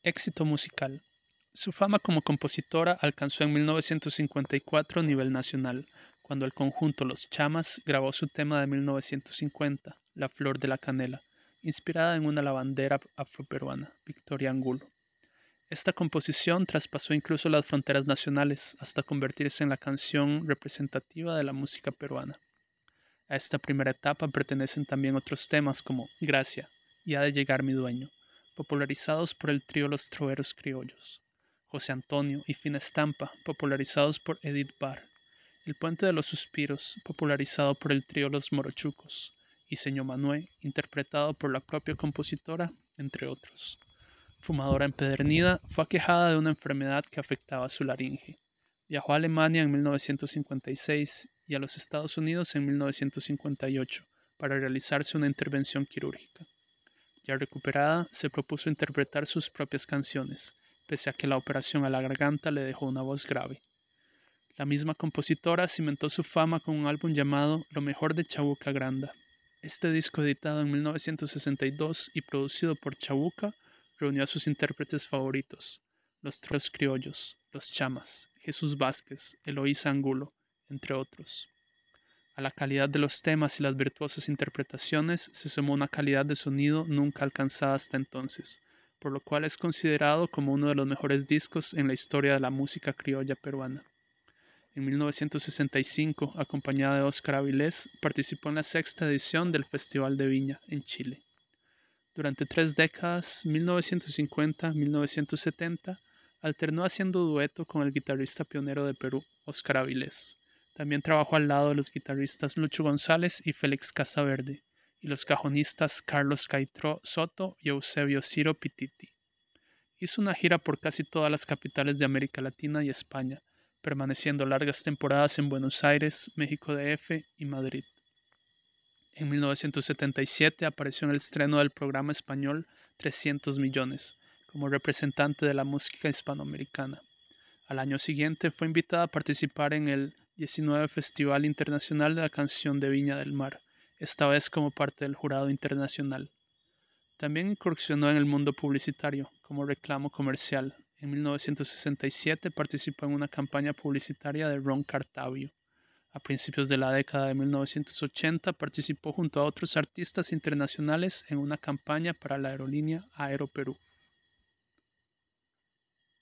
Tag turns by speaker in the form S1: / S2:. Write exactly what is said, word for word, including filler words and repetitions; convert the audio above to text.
S1: Éxito musical. Su fama como compositora alcanzó en mil novecientos cincuenta y cuatro nivel nacional, cuando el conjunto Los Chamas grabó su tema de mil novecientos cincuenta, La Flor de la Canela, inspirada en una lavandera afroperuana, Victoria Angulo. Esta composición traspasó incluso las fronteras nacionales hasta convertirse en la canción representativa de la música peruana. A esta primera etapa pertenecen también otros temas como Gracia y Ha de llegar mi dueño, popularizados por el trío Los Troveros Criollos, José Antonio y Fina Estampa, popularizados por Edith Barr, El Puente de los Suspiros, popularizado por el trío Los Morochucos, y Señor Manué, interpretado por la propia compositora, entre otros. Fumadora empedernida, fue aquejada de una enfermedad que afectaba su laringe. Viajó a Alemania en mil novecientos cincuenta y seis y a los Estados Unidos en mil novecientos cincuenta y ocho para realizarse una intervención quirúrgica. Ya recuperada, se propuso interpretar sus propias canciones, pese a que la operación a la garganta le dejó una voz grave. La misma compositora cimentó su fama con un álbum llamado Lo mejor de Chabuca Granda. Este disco, editado en mil novecientos sesenta y dos y producido por Chabuca, reunió a sus intérpretes favoritos, los Trolos Criollos, los Chamas, Jesús Vázquez, Eloísa Angulo, entre otros. A la calidad de los temas y las virtuosas interpretaciones se sumó una calidad de sonido nunca alcanzada hasta entonces, por lo cual es considerado como uno de los mejores discos en la historia de la música criolla peruana. En mil novecientos sesenta y cinco, acompañada de Óscar Avilés, participó en la sexta edición del Festival de Viña, en Chile. Durante tres décadas, mil novecientos cincuenta a mil novecientos setenta, alternó haciendo dueto con el guitarrista pionero de Perú, Óscar Avilés. También trabajó al lado de los guitarristas Lucho González y Félix Casaverde, y los cajonistas Carlos Caitró Soto y Eusebio Ciro Pititi. Hizo una gira por casi todas las capitales de América Latina y España, permaneciendo largas temporadas en Buenos Aires, México D F y Madrid. En mil novecientos setenta y siete apareció en el estreno del programa español trescientos millones, como representante de la música hispanoamericana. Al año siguiente fue invitada a participar en el diecinueve Festival Internacional de la Canción de Viña del Mar, esta vez como parte del jurado internacional. También incursionó en el mundo publicitario, como reclamo comercial. En mil novecientos sesenta y siete participó en una campaña publicitaria de Ron Cartavio. A principios de la década de mil novecientos ochenta participó junto a otros artistas internacionales en una campaña para la aerolínea Aeroperú.